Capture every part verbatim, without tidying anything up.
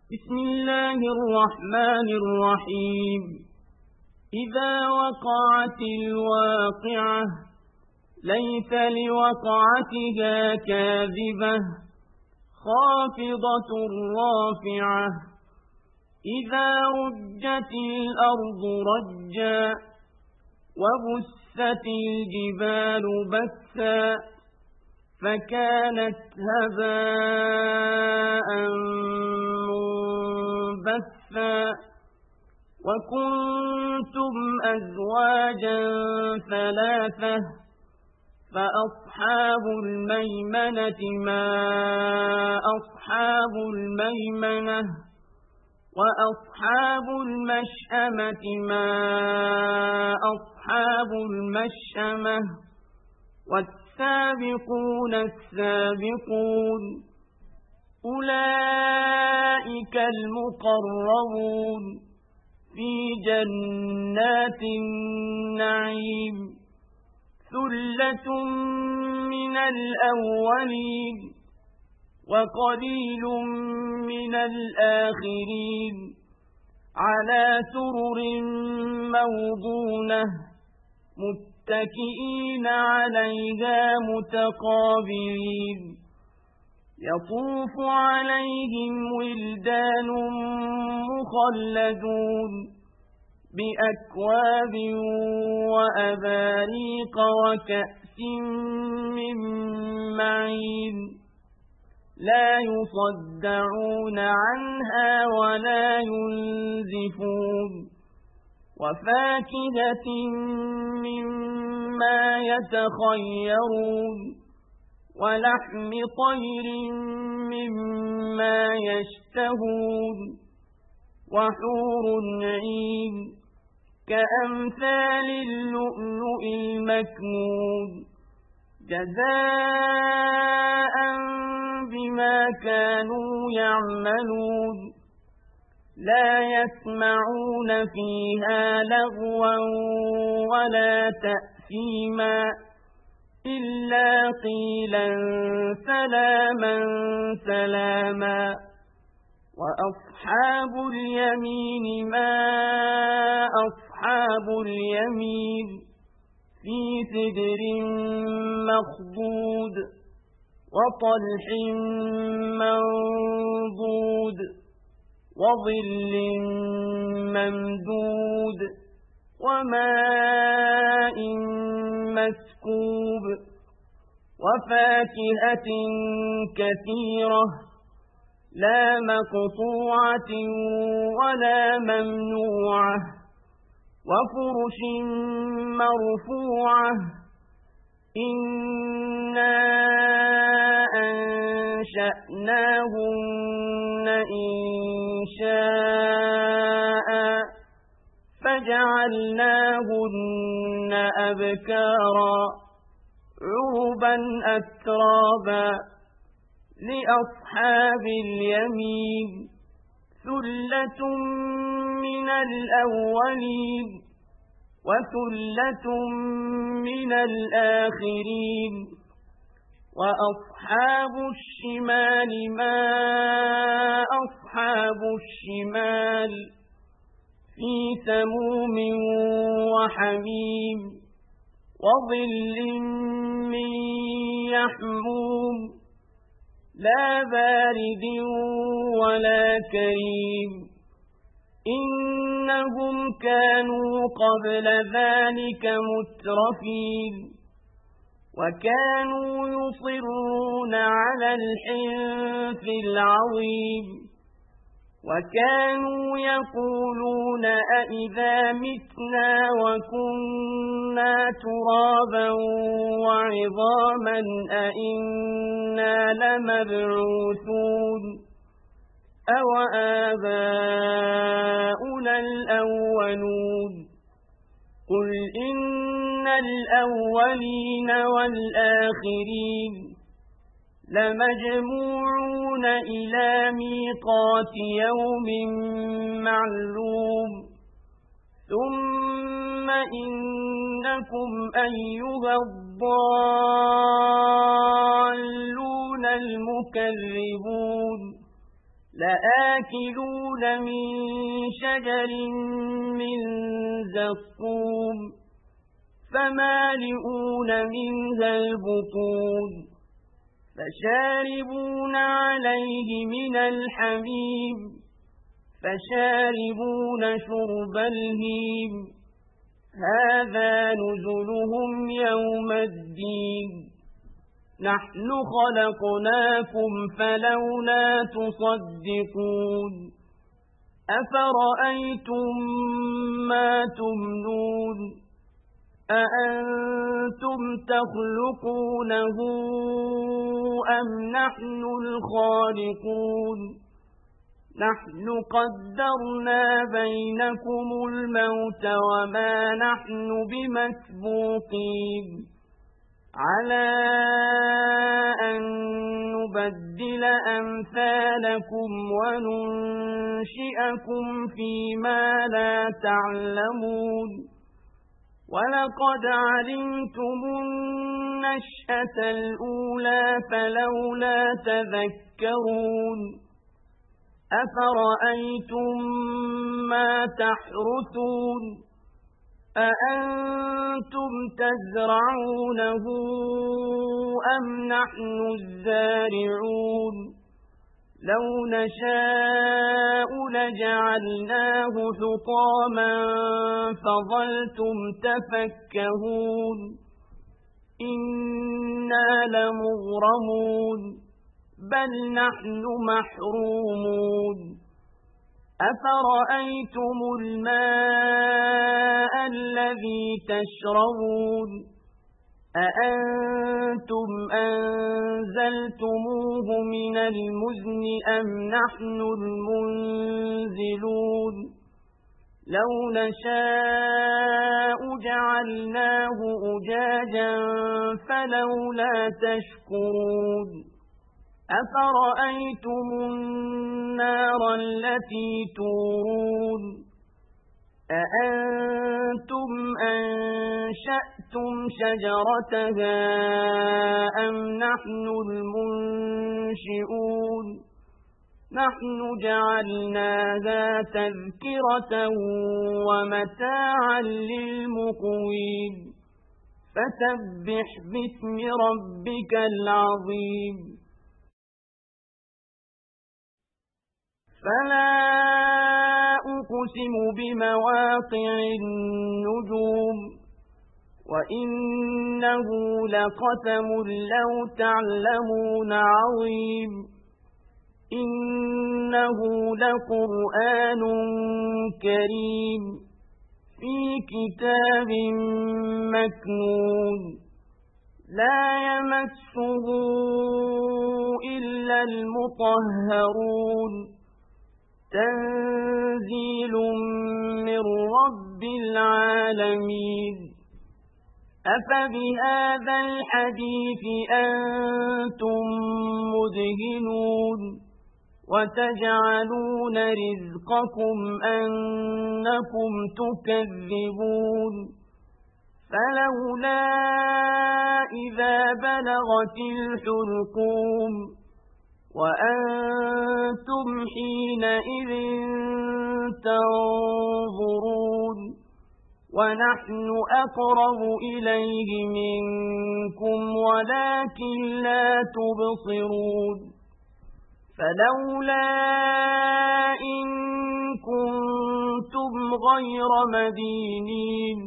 بسم الله الرحمن الرحيم إذا وقعت الواقعة ليس لوقعتها كاذبة خافضة رافعة إذا رجت الأرض رجا وبست الجبال بثا فكانت هباء منبثا وكنتم أزواجا ثلاثة فأصحاب الميمنة ما أصحاب الميمنة وأصحاب المشأمة ما أصحاب المشأمة والسابقون السابقون أولئك المقربون في جنات النعيم ثلة من الأولين وقليل من الآخرين على سرر موضونة متكئين عليها متقابلين يطوف عليهم ولدان مخلدون بأكواب وأباريق وكأس من معين لا يصدعون عنها ولا ينزفون وفاكهة مما يتخيرون ولحم طير مما يشتهون وحور عين كأمثال اللؤلؤ المكنون جزاء بما كانوا يعملون لا يسمعون فيها لغوا ولا تأثيما إلا قيلا سلاما سلاما وأصحاب اليمين ما أصحاب اليمين في سدر مخضود وطلح منضود وظل ممدود وماء مسكوب وفاكهة كثيرة لا مقطوعة ولا ممنوعة وفرش مرفوعة إنا أنشأناهن إنشاء فجعلناهن أبكارا عربا أترابا لأصحاب اليمين ثلة من الأولين وثلة من الآخرين وأصحاب الشمال ما أصحاب الشمال في سموم وحميم وظل من يحموم لا بارد ولا كريم إنهم كانوا قبل ذلك مترفين وكانوا يصرون على الحنث العظيم وكانوا يقولون أئذا متنا وكنا ترابا وعظاما أئنا لمبعوثون أو آباؤنا الأولون قل إن الأولين والآخرين لمجموعون إلى ميقات يوم معلوم ثم إنكم أيها الضالون المكذبون لآكلون من شجر من زقوم فمالئون منها البطون فشاربون عليه من الحميم فشاربون شرب الهيم هذا نزلهم يوم الدين نحن خلقناكم فلولا تصدقون أفرأيتم ما تمنون أأنتم تخلقونه أم نحن الخالقون نحن قدرنا بينكم الموت وما نحن بمسبوقين على أن نبدل أمثالكم وننشئكم فيما لا تعلمون ولقد علمتم النشأة الأولى فلولا تذكرون أفرأيتم ما تحرثون أأنتم تزرعونه أم نحن الزارعون لو نشاء لجعلناه حطاما فظلتم تفكهون إنا لمغرمون بل نحن محرومون أفرأيتم الماء الذي تشربون أأنتم أنزلتموه من المزن أم نحن المنزلون لو نشاء جعلناه أجاجا فلولا تشكرون أفرأيتم النار التي تورون أأنتم أنشأتم شجرتها أم نحن المنشئون نحن جعلناها تذكرة ومتاعا للمقوين فسبح باسم ربك العظيم فلا أقسم بمواقع النجوم وإنه لقسم لو تعلمون عظيم إنه لقرآن كريم في كتاب مكنون لا يمسه إلا المطهرون تنزيل من رب العالمين أفبهذا الحديث أنتم مدهنون وتجعلون رزقكم أنكم تكذبون فلولا إذا بلغت الحلقوم وأنتم حينئذ تنظرون ونحن أقرب إليه منكم ولكن لا تبصرون فلولا إن كنتم غير مدينين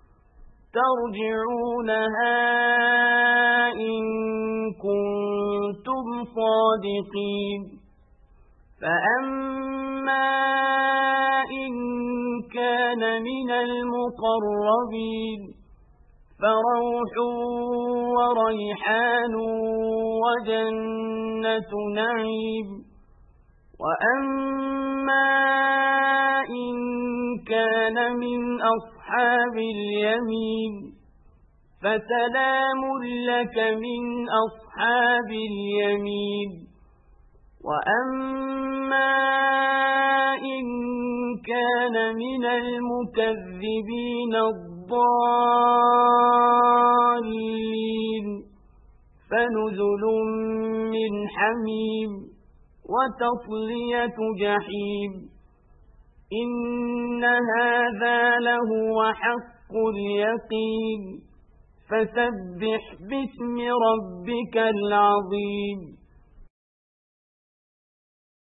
ترجعونها إن كنتم صادقين فأما إن كان من المقربين فروح وريحان وجنة نعيم وأما إن كان من أصحاب اليمين فسلام لك من أصحاب اليمين وأما إن كان من المكذبين الضالين فنزل من حميم وتصلية جحيم إن هذا لهو حق اليقين فسبح باسم ربك العظيم